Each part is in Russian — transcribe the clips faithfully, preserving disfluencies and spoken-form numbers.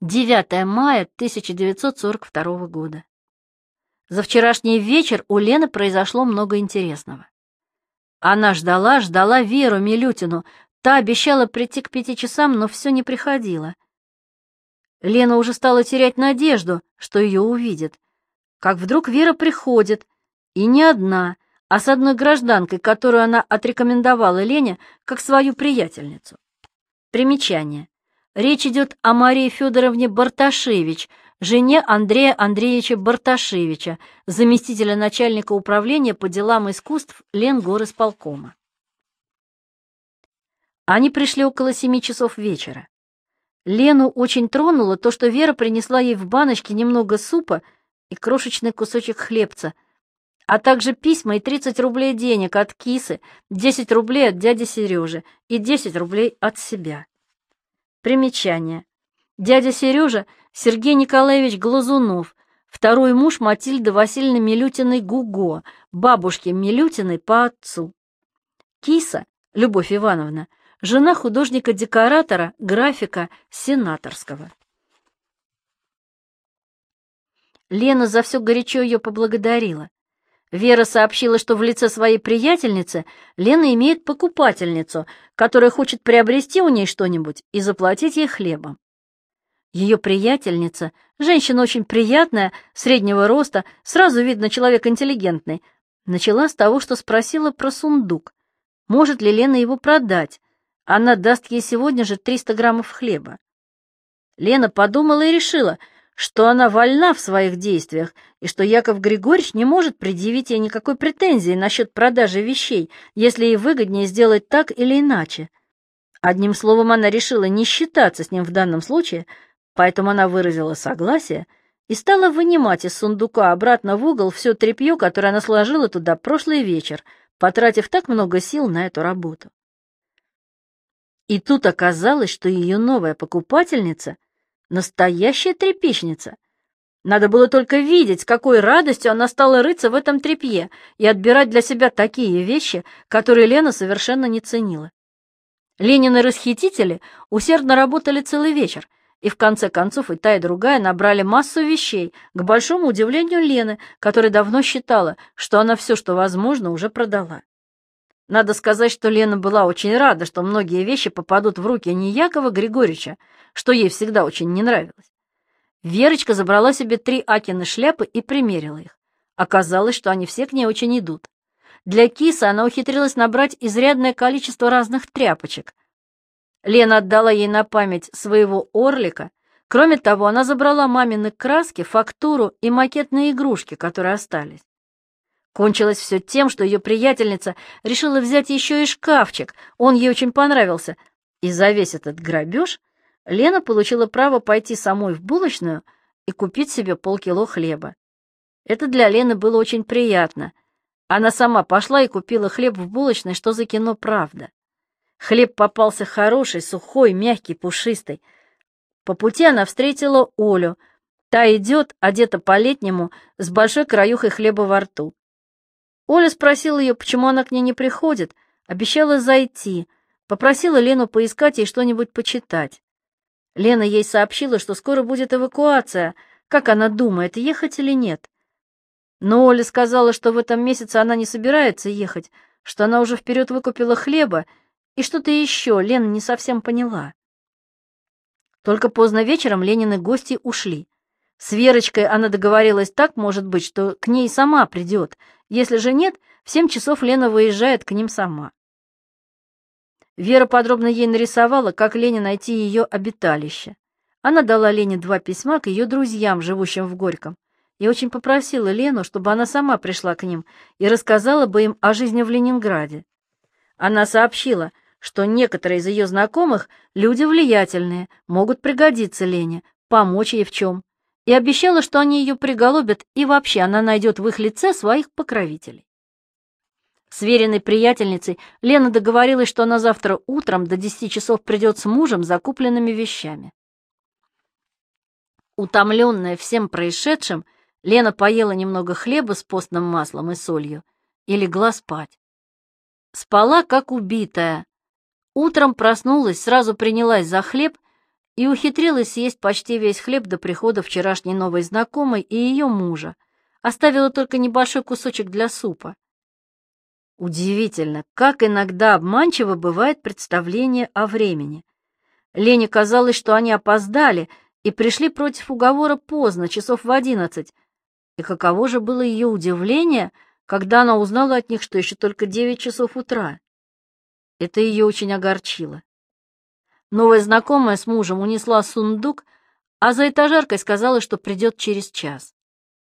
девятое мая тысяча девятьсот сорок второго года. За вчерашний вечер у Лены произошло много интересного. Она ждала, ждала Веру Милютину. Та обещала прийти к пяти часам, но все не приходила. Лена уже стала терять надежду, что ее увидят. Как вдруг Вера приходит, и не одна, а с одной гражданкой, которую она отрекомендовала Лене как свою приятельницу. Примечание. Речь идет о Марии Федоровне Барташевич, жене Андрея Андреевича Барташевича, заместителя начальника управления по делам искусств Ленгорисполкома. Они пришли около семи часов вечера. Лену очень тронуло то, что Вера принесла ей в баночке немного супа и крошечный кусочек хлебца, а также письма и тридцать рублей денег от Кисы, десять рублей от дяди Сережи и десять рублей от себя. Примечание. Дядя Сережа — Сергей Николаевич Глазунов, второй муж Матильды Васильевны Милютиной Гуго, бабушки Милютиной по отцу. Киса — Любовь Ивановна, жена художника-декоратора, графика Сенаторского. Лена за все горячо ее поблагодарила. Вера сообщила, что в лице своей приятельницы Лена имеет покупательницу, которая хочет приобрести у ней что-нибудь и заплатить ей хлебом. Ее приятельница, женщина очень приятная, среднего роста, сразу видно человек интеллигентный, начала с того, что спросила про сундук. Может ли Лена его продать? Она даст ей сегодня же триста граммов хлеба. Лена подумала и решила, что она вольна в своих действиях, и что Яков Григорьевич не может предъявить ей никакой претензии насчет продажи вещей, если ей выгоднее сделать так или иначе. Одним словом, она решила не считаться с ним в данном случае, поэтому она выразила согласие и стала вынимать из сундука обратно в угол все тряпье, которое она сложила туда прошлый вечер, потратив так много сил на эту работу. И тут оказалось, что ее новая покупательница — настоящая тряпичница. Надо было только видеть, с какой радостью она стала рыться в этом тряпье и отбирать для себя такие вещи, которые Лена совершенно не ценила. Ленины расхитители усердно работали целый вечер, и в конце концов и та, и другая набрали массу вещей, к большому удивлению Лены, которая давно считала, что она все, что возможно, уже продала. Надо сказать, что Лена была очень рада, что многие вещи попадут в руки не Якова Григорьевича, что ей всегда очень не нравилось. Верочка забрала себе три Акины шляпы и примерила их. Оказалось, что они все к ней очень идут. Для Кисы она ухитрилась набрать изрядное количество разных тряпочек. Лена отдала ей на память своего орлика. Кроме того, она забрала мамины краски, фактуру и макетные игрушки, которые остались. Кончилось все тем, что ее приятельница решила взять еще и шкафчик, он ей очень понравился, и за весь этот грабеж Лена получила право пойти самой в булочную и купить себе полкило хлеба. Это для Лены было очень приятно. Она сама пошла и купила хлеб в булочной, что за кино «Правда». Хлеб попался хороший, сухой, мягкий, пушистый. По пути она встретила Олю. Та идет, одета по-летнему, с большой краюхой хлеба во рту. Оля спросила ее, почему она к ней не приходит, обещала зайти, попросила Лену поискать ей что-нибудь почитать. Лена ей сообщила, что скоро будет эвакуация, как она думает, ехать или нет. Но Оля сказала, что в этом месяце она не собирается ехать, что она уже вперед выкупила хлеба, и что-то еще Лена не совсем поняла. Только поздно вечером Ленины гости ушли. С Верочкой она договорилась так, может быть, что к ней сама придет. Если же нет, в семь часов Лена выезжает к ним сама. Вера подробно ей нарисовала, как Лене найти ее обиталище. Она дала Лене два письма к ее друзьям, живущим в Горьком, и очень попросила Лену, чтобы она сама пришла к ним и рассказала бы им о жизни в Ленинграде. Она сообщила, что некоторые из ее знакомых люди влиятельные, могут пригодиться Лене, помочь ей в чем, и обещала, что они ее приголубят, и вообще она найдет в их лице своих покровителей. С Вериной приятельницей Лена договорилась, что она завтра утром до десяти часов придет с мужем за купленными вещами. Утомленная всем происшедшим, Лена поела немного хлеба с постным маслом и солью и легла спать. Спала, как убитая. Утром проснулась, сразу принялась за хлеб и ухитрилась съесть почти весь хлеб до прихода вчерашней новой знакомой и ее мужа, оставила только небольшой кусочек для супа. Удивительно, как иногда обманчиво бывает представление о времени. Лене казалось, что они опоздали и пришли против уговора поздно, часов в одиннадцать, и каково же было ее удивление, когда она узнала от них, что еще только девять часов утра. Это ее очень огорчило. Новая знакомая с мужем унесла сундук, а за этажеркой сказала, что придет через час.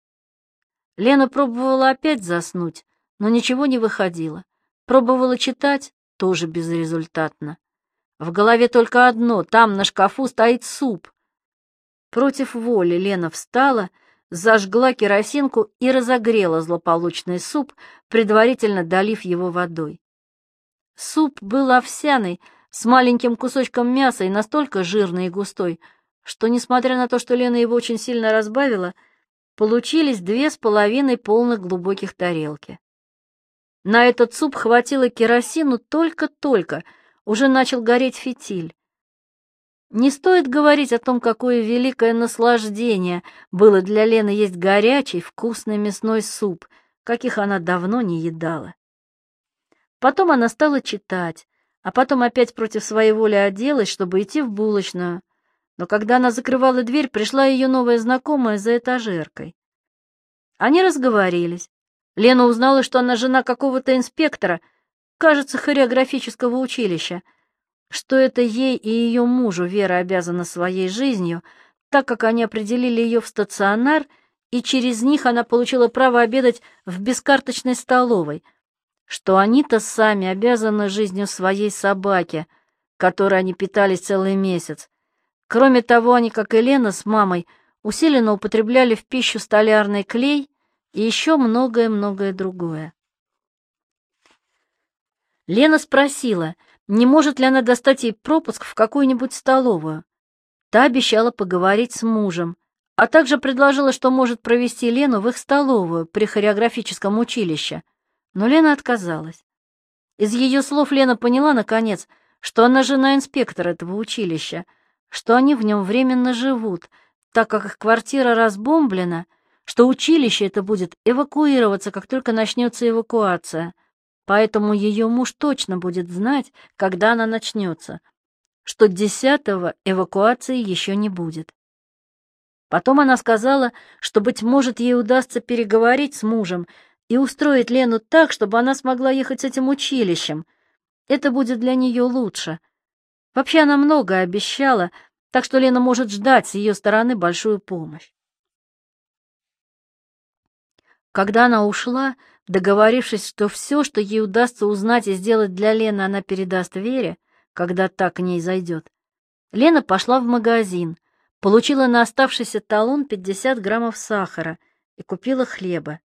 Лена пробовала опять заснуть, но ничего не выходило. Пробовала читать, тоже безрезультатно. В голове только одно — там на шкафу стоит суп. Против воли Лена встала, зажгла керосинку и разогрела злополучный суп, предварительно долив его водой. Суп был овсяный, с маленьким кусочком мяса и настолько жирный и густой, что, несмотря на то, что Лена его очень сильно разбавила, получились две с половиной полных глубоких тарелки. На этот суп хватило керосину только-только, уже начал гореть фитиль. Не стоит говорить о том, какое великое наслаждение было для Лены есть горячий, вкусный мясной суп, каких она давно не едала. Потом она стала читать, а потом опять против своей воли оделась, чтобы идти в булочную. Но когда она закрывала дверь, пришла ее новая знакомая за этажеркой. Они разговорились. Лена узнала, что она жена какого-то инспектора, кажется, хореографического училища, что это ей и ее мужу Вера обязана своей жизнью, так как они определили ее в стационар, и через них она получила право обедать в бескарточной столовой, что они-то сами обязаны жизнью своей собаке, которой они питались целый месяц. Кроме того, они, как и Лена с мамой, усиленно употребляли в пищу столярный клей и еще многое-многое другое. Лена спросила, не может ли она достать ей пропуск в какую-нибудь столовую. Та обещала поговорить с мужем, а также предложила, что может провести Лену в их столовую при хореографическом училище. Но Лена отказалась. Из ее слов Лена поняла, наконец, что она жена инспектора этого училища, что они в нем временно живут, так как их квартира разбомблена, что училище это будет эвакуироваться, как только начнется эвакуация. Поэтому ее муж точно будет знать, когда она начнется, что десятого эвакуации еще не будет. Потом она сказала, что, быть может, ей удастся переговорить с мужем и устроить Лену так, чтобы она смогла ехать с этим училищем. Это будет для нее лучше. Вообще она многое обещала, так что Лена может ждать с ее стороны большую помощь. Когда она ушла, договорившись, что все, что ей удастся узнать и сделать для Лены, она передаст Вере, когда та к ней зайдет, Лена пошла в магазин, получила на оставшийся талон пятьдесят граммов сахара и купила хлеба.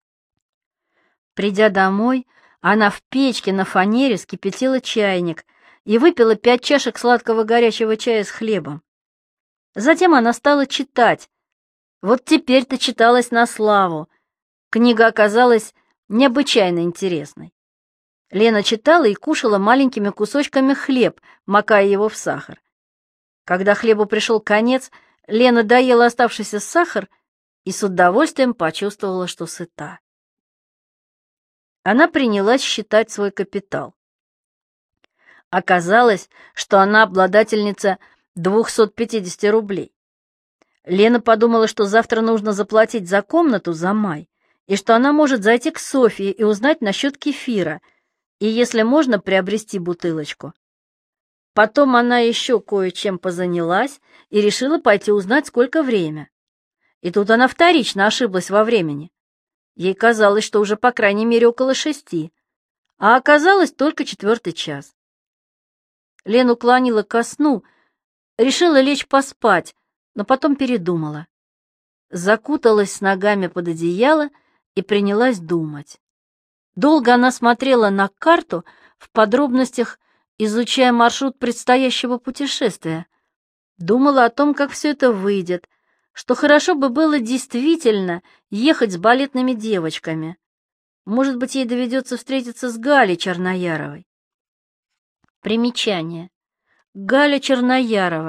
Придя домой, она в печке на фанере скипятила чайник и выпила пять чашек сладкого горячего чая с хлебом. Затем она стала читать. Вот теперь-то читалась на славу. Книга оказалась необычайно интересной. Лена читала и кушала маленькими кусочками хлеб, макая его в сахар. Когда хлебу пришел конец, Лена доела оставшийся сахар и с удовольствием почувствовала, что сыта. Она принялась считать свой капитал. Оказалось, что она обладательница двухсот пятидесяти рублей. Лена подумала, что завтра нужно заплатить за комнату за май, и что она может зайти к Софье и узнать насчет кефира, и, если можно, приобрести бутылочку. Потом она еще кое-чем позанялась и решила пойти узнать, сколько время. И тут она вторично ошиблась во времени. Ей казалось, что уже по крайней мере около шести, а оказалось только четвертый час. Лену клонила ко сну, решила лечь поспать, но потом передумала. Закуталась с ногами под одеяло и принялась думать. Долго она смотрела на карту, в подробностях изучая маршрут предстоящего путешествия. Думала о том, как все это выйдет, что хорошо бы было действительно ехать с балетными девочками. Может быть, ей доведется встретиться с Галей Чернояровой. Примечание. Галя Черноярова,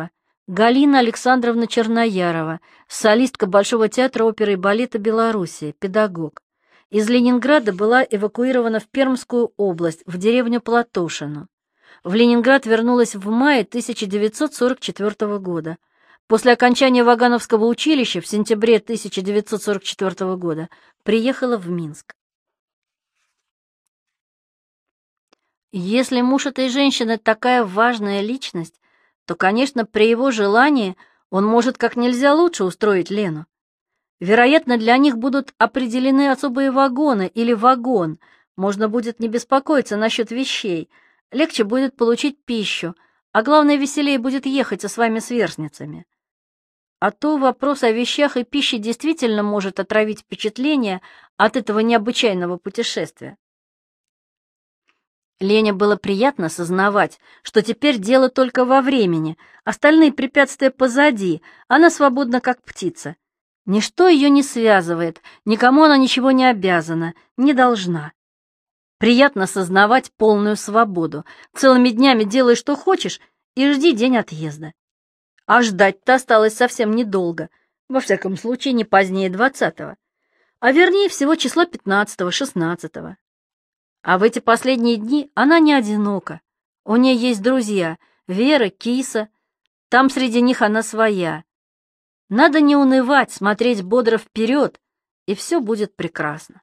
Галина Александровна Черноярова, солистка Большого театра оперы и балета Белоруссии, педагог. Из Ленинграда была эвакуирована в Пермскую область, в деревню Платошино. В Ленинград вернулась в мае тысяча девятьсот сорок четвёртого года. После окончания Вагановского училища в сентябре тысяча девятьсот сорок четвёртого года приехала в Минск. Если муж этой женщины такая важная личность, то, конечно, при его желании он может как нельзя лучше устроить Лену. Вероятно, для них будут определены особые вагоны или вагон, можно будет не беспокоиться насчет вещей, легче будет получить пищу, а главное, веселее будет ехать со своими сверстницами. А то вопрос о вещах и пище действительно может отравить впечатление от этого необычайного путешествия. Лене было приятно сознавать, что теперь дело только во времени, остальные препятствия позади, она свободна как птица. Ничто ее не связывает, никому она ничего не обязана, не должна. Приятно сознавать полную свободу. Целыми днями делай, что хочешь, и жди день отъезда. А ждать-то осталось совсем недолго, во всяком случае не позднее двадцатого, а вернее всего числа пятнадцатого-шестнадцатого. А в эти последние дни она не одинока. У нее есть друзья — Вера, Киса. Там среди них она своя. Надо не унывать, смотреть бодро вперед, и все будет прекрасно.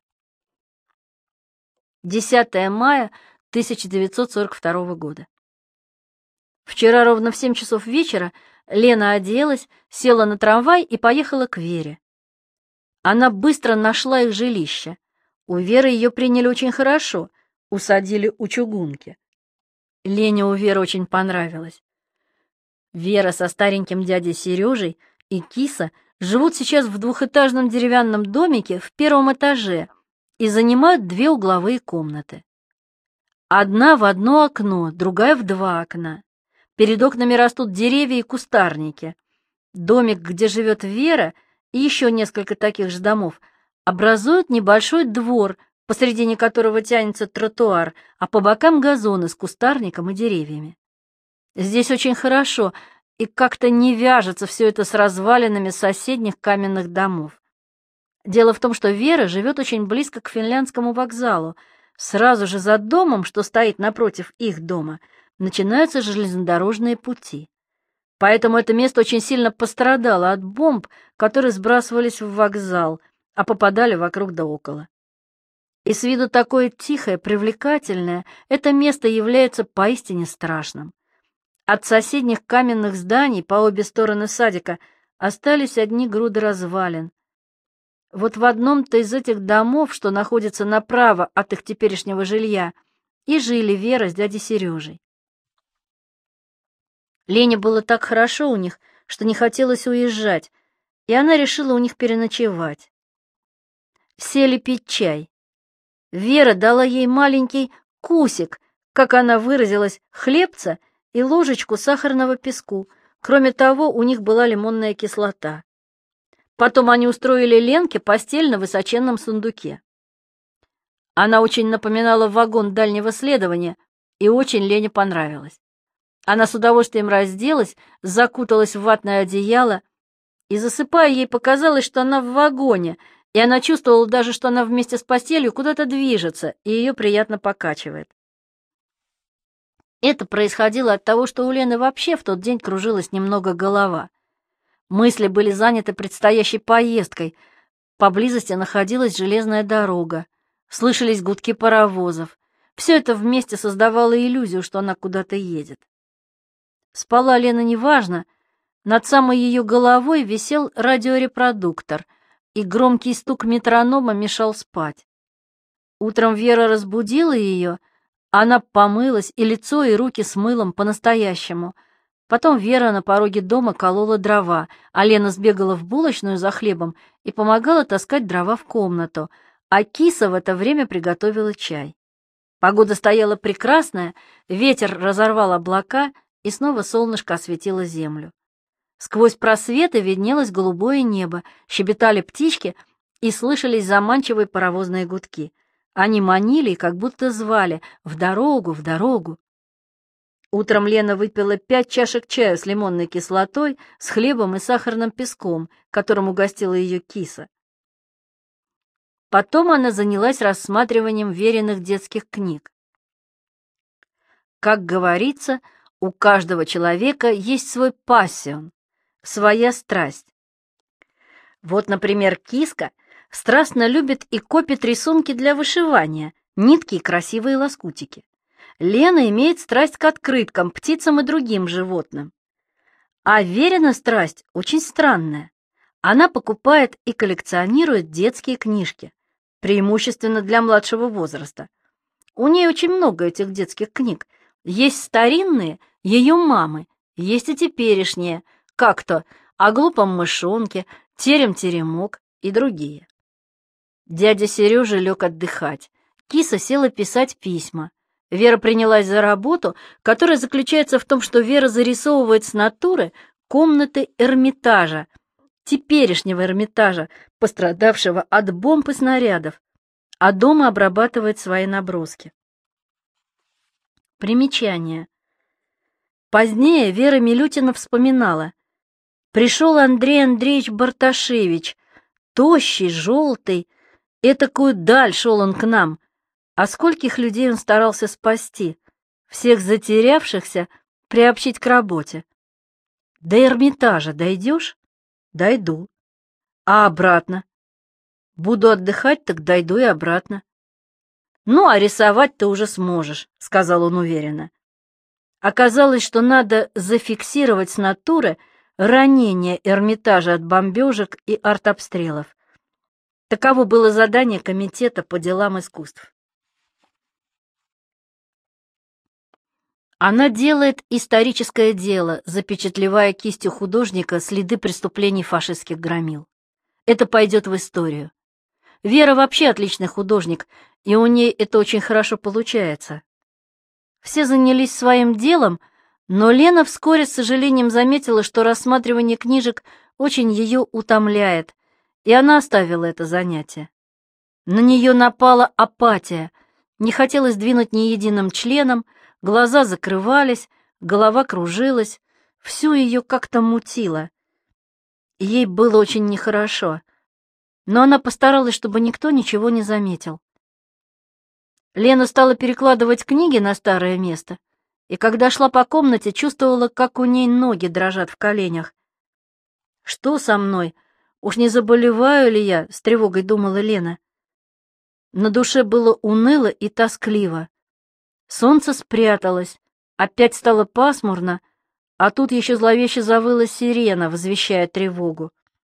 десятое мая тысяча девятьсот сорок второго года. Вчера ровно в семь часов вечера Лена оделась, села на трамвай и поехала к Вере. Она быстро нашла их жилище. У Веры ее приняли очень хорошо, усадили у чугунки. Лене у Веры очень понравилось. Вера со стареньким дядей Сережей и Киса живут сейчас в двухэтажном деревянном домике в первом этаже и занимают две угловые комнаты. Одна в одно окно, другая в два окна. Перед окнами растут деревья и кустарники. Домик, где живет Вера, и еще несколько таких же домов, образуют небольшой двор, посредине которого тянется тротуар, а по бокам газоны с кустарником и деревьями. Здесь очень хорошо, и как-то не вяжется все это с развалинами соседних каменных домов. Дело в том, что Вера живет очень близко к Финляндскому вокзалу. Сразу же за домом, что стоит напротив их дома, начинаются железнодорожные пути. Поэтому это место очень сильно пострадало от бомб, которые сбрасывались в вокзал, а попадали вокруг да около. И с виду такое тихое, привлекательное, это место является поистине страшным. От соседних каменных зданий по обе стороны садика остались одни груды развалин. Вот в одном-то из этих домов, что находится направо от их теперешнего жилья, и жили Вера с дядей Сережей. Лене было так хорошо у них, что не хотелось уезжать, и она решила у них переночевать. Сели пить чай. Вера дала ей маленький кусик, как она выразилась, хлебца и ложечку сахарного песку. Кроме того, у них была лимонная кислота. Потом они устроили Ленке постель на высоченном сундуке. Она очень напоминала вагон дальнего следования, и очень Лене понравилась. Она с удовольствием разделась, закуталась в ватное одеяло, и, засыпая, ей показалось, что она в вагоне, и она чувствовала даже, что она вместе с постелью куда-то движется, и ее приятно покачивает. Это происходило от того, что у Лены вообще в тот день кружилась немного голова. Мысли были заняты предстоящей поездкой. Поблизости находилась железная дорога, слышались гудки паровозов. Все это вместе создавало иллюзию, что она куда-то едет. Спала Лена неважно, над самой ее головой висел радиорепродуктор, и громкий стук метронома мешал спать. Утром Вера разбудила ее, она помылась, и лицо, и руки с мылом по-настоящему. Потом Вера на пороге дома колола дрова, а Лена сбегала в булочную за хлебом и помогала таскать дрова в комнату, а Киса в это время приготовила чай. Погода стояла прекрасная, ветер разорвал облака, и снова солнышко осветило землю. Сквозь просветы виднелось голубое небо, щебетали птички и слышались заманчивые паровозные гудки. Они манили и как будто звали: «В дорогу, в дорогу». Утром Лена выпила пять чашек чая с лимонной кислотой, с хлебом и сахарным песком, которым угостила ее киса. Потом она занялась рассматриванием веренных детских книг. Как говорится, у каждого человека есть свой пассион, своя страсть. Вот, например, киска страстно любит и копит рисунки для вышивания, нитки и красивые лоскутики. Лена имеет страсть к открыткам, птицам и другим животным. А Верина страсть очень странная. Она покупает и коллекционирует детские книжки, преимущественно для младшего возраста. У нее очень много этих детских книг. Есть старинные, ее мамы, есть и теперешние, как-то «О глупом мышонке», «Терем-теремок» и другие. Дядя Сережа лег отдыхать. Киса села писать письма. Вера принялась за работу, которая заключается в том, что Вера зарисовывает с натуры комнаты Эрмитажа, теперешнего Эрмитажа, пострадавшего от бомб и снарядов, а дома обрабатывает свои наброски. Примечание. Позднее Вера Милютина вспоминала. Пришел Андрей Андреевич Барташевич, тощий, желтый, этакую даль шел он к нам. А скольких людей он старался спасти, всех затерявшихся приобщить к работе. До Эрмитажа дойдешь? Дойду. А обратно? Буду отдыхать, так дойду и обратно. Ну, а рисовать ты уже сможешь, сказал он уверенно. Оказалось, что надо зафиксировать с натуры ранение Эрмитажа от бомбежек и артобстрелов. Таково было задание Комитета по делам искусств. Она делает историческое дело, запечатлевая кистью художника следы преступлений фашистских громил. Это пойдет в историю. Вера вообще отличный художник, и у ней это очень хорошо получается. Все занялись своим делом, но Лена вскоре с сожалением заметила, что рассматривание книжек очень ее утомляет, и она оставила это занятие. На нее напала апатия, не хотелось двинуть ни единым членом, глаза закрывались, голова кружилась, всю ее как-то мутило. Ей было очень нехорошо, но она постаралась, чтобы никто ничего не заметил. Лена стала перекладывать книги на старое место, и когда шла по комнате, чувствовала, как у ней ноги дрожат в коленях. «Что со мной? Уж не заболеваю ли я?» — с тревогой думала Лена. На душе было уныло и тоскливо. Солнце спряталось, опять стало пасмурно, а тут еще зловеще завыла сирена, возвещая тревогу.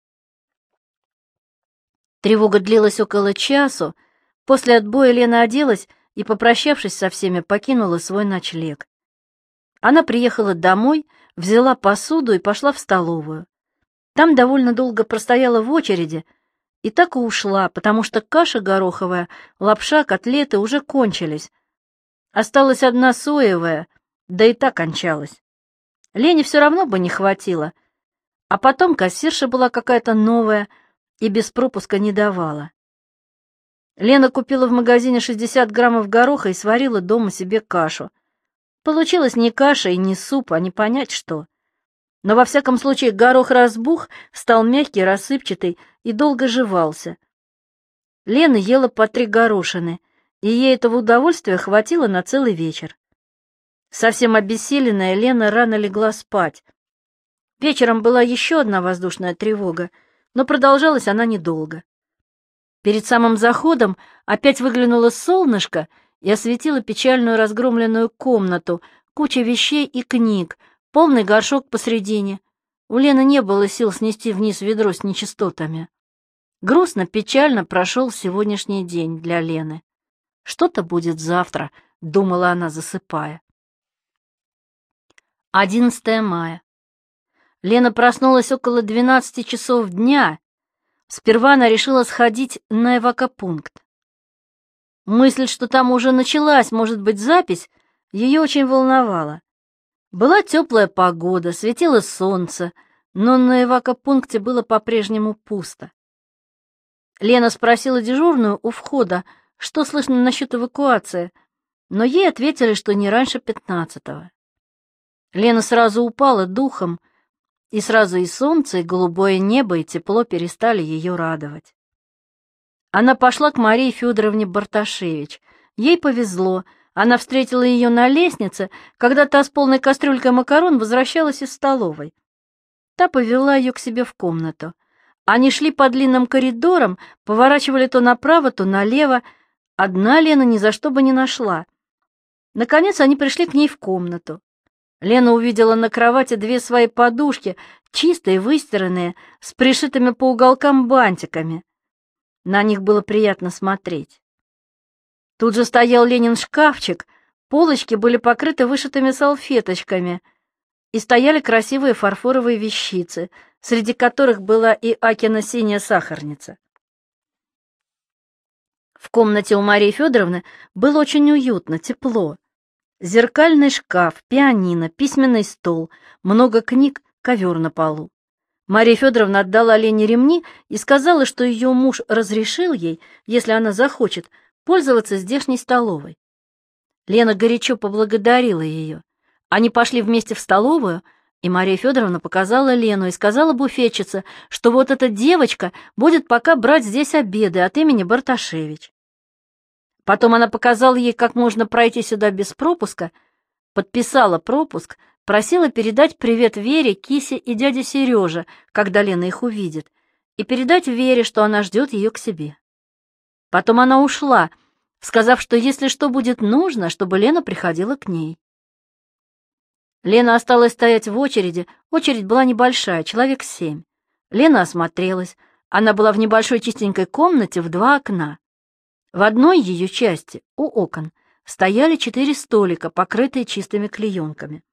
Тревога длилась около часу. После отбоя Лена оделась и, попрощавшись со всеми, покинула свой ночлег. Она приехала домой, взяла посуду и пошла в столовую. Там довольно долго простояла в очереди и так и ушла, потому что каша гороховая, лапша, котлеты уже кончились. Осталась одна соевая, да и та кончалась. Лене все равно бы не хватило. А потом кассирша была какая-то новая и без пропуска не давала. Лена купила в магазине шестьдесят граммов гороха и сварила дома себе кашу. Получилось не каша и не суп, а не понять что. Но во всяком случае горох разбух, стал мягкий, рассыпчатый и долго жевался. Лена ела по три горошины, и ей этого удовольствия хватило на целый вечер. Совсем обессиленная, Лена рано легла спать. Вечером была еще одна воздушная тревога, но продолжалась она недолго. Перед самым заходом опять выглянуло солнышко и осветило печальную разгромленную комнату, куча вещей и книг, полный горшок посредине. У Лены не было сил снести вниз ведро с нечистотами. Грустно, печально прошел сегодняшний день для Лены. «Что-то будет завтра», — думала она, засыпая. одиннадцатое мая. Лена проснулась около двенадцати часов дня. Сперва она решила сходить на эвакопункт. Мысль, что там уже началась, может быть, запись, ее очень волновала. Была теплая погода, светило солнце, но на эвакопункте было по-прежнему пусто. Лена спросила дежурную у входа, что слышно насчет эвакуации, но ей ответили, что не раньше пятнадцатого. Лена сразу упала духом, и сразу и солнце, и голубое небо, и тепло перестали ее радовать. Она пошла к Марии Федоровне Барташевич. Ей повезло, она встретила ее на лестнице, когда та с полной кастрюлькой макарон возвращалась из столовой. Та повела ее к себе в комнату. Они шли по длинным коридорам, поворачивали то направо, то налево. Одна Лена ни за что бы не нашла. Наконец они пришли к ней в комнату. Лена увидела на кровати две свои подушки, чистые, выстиранные, с пришитыми по уголкам бантиками. На них было приятно смотреть. Тут же стоял Ленин шкафчик, полочки были покрыты вышитыми салфеточками, и стояли красивые фарфоровые вещицы, среди которых была и Акина синяя сахарница. В комнате у Марии Федоровны было очень уютно, тепло. Зеркальный шкаф, пианино, письменный стол, много книг, ковер на полу. Мария Федоровна отдала Лене ремни и сказала, что ее муж разрешил ей, если она захочет, пользоваться здешней столовой. Лена горячо поблагодарила ее. Они пошли вместе в столовую, и Мария Федоровна показала Лену и сказала буфетчице, что вот эта девочка будет пока брать здесь обеды от имени Барташевич. Потом она показала ей, как можно пройти сюда без пропуска, подписала пропуск, просила передать привет Вере, Кисе и дяде Сереже, когда Лена их увидит, и передать Вере, что она ждет ее к себе. Потом она ушла, сказав, что если что будет нужно, чтобы Лена приходила к ней. Лена осталась стоять в очереди, очередь была небольшая, человек семь. Лена осмотрелась, она была в небольшой чистенькой комнате в два окна. В одной ее части, у окон, стояли четыре столика, покрытые чистыми клеенками.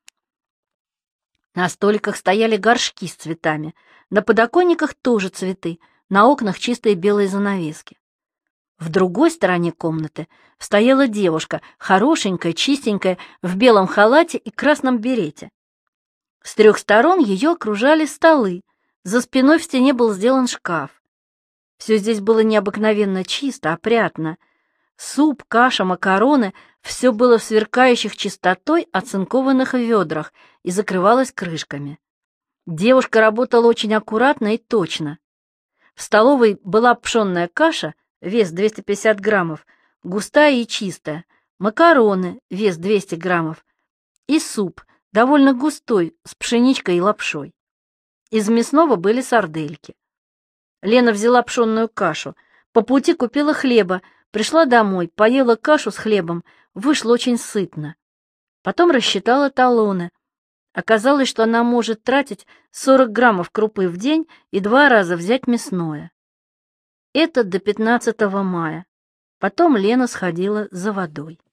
На столиках стояли горшки с цветами, на подоконниках тоже цветы, на окнах чистые белые занавески. В другой стороне комнаты стояла девушка, хорошенькая, чистенькая, в белом халате и красном берете. С трех сторон ее окружали столы, за спиной в стене был сделан шкаф. Все здесь было необыкновенно чисто, опрятно. Суп, каша, макароны — все было в сверкающих чистотой оцинкованных ведрах и закрывалось крышками. Девушка работала очень аккуратно и точно. В столовой была пшенная каша, вес двести пятьдесят граммов, густая и чистая, макароны, вес двести граммов, и суп, довольно густой, с пшеничкой и лапшой. Из мясного были сардельки. Лена взяла пшенную кашу, по пути купила хлеба, пришла домой, поела кашу с хлебом, вышла очень сытно. Потом рассчитала талоны. Оказалось, что она может тратить сорок граммов крупы в день и два раза взять мясное. Это до пятнадцатого мая. Потом Лена сходила за водой.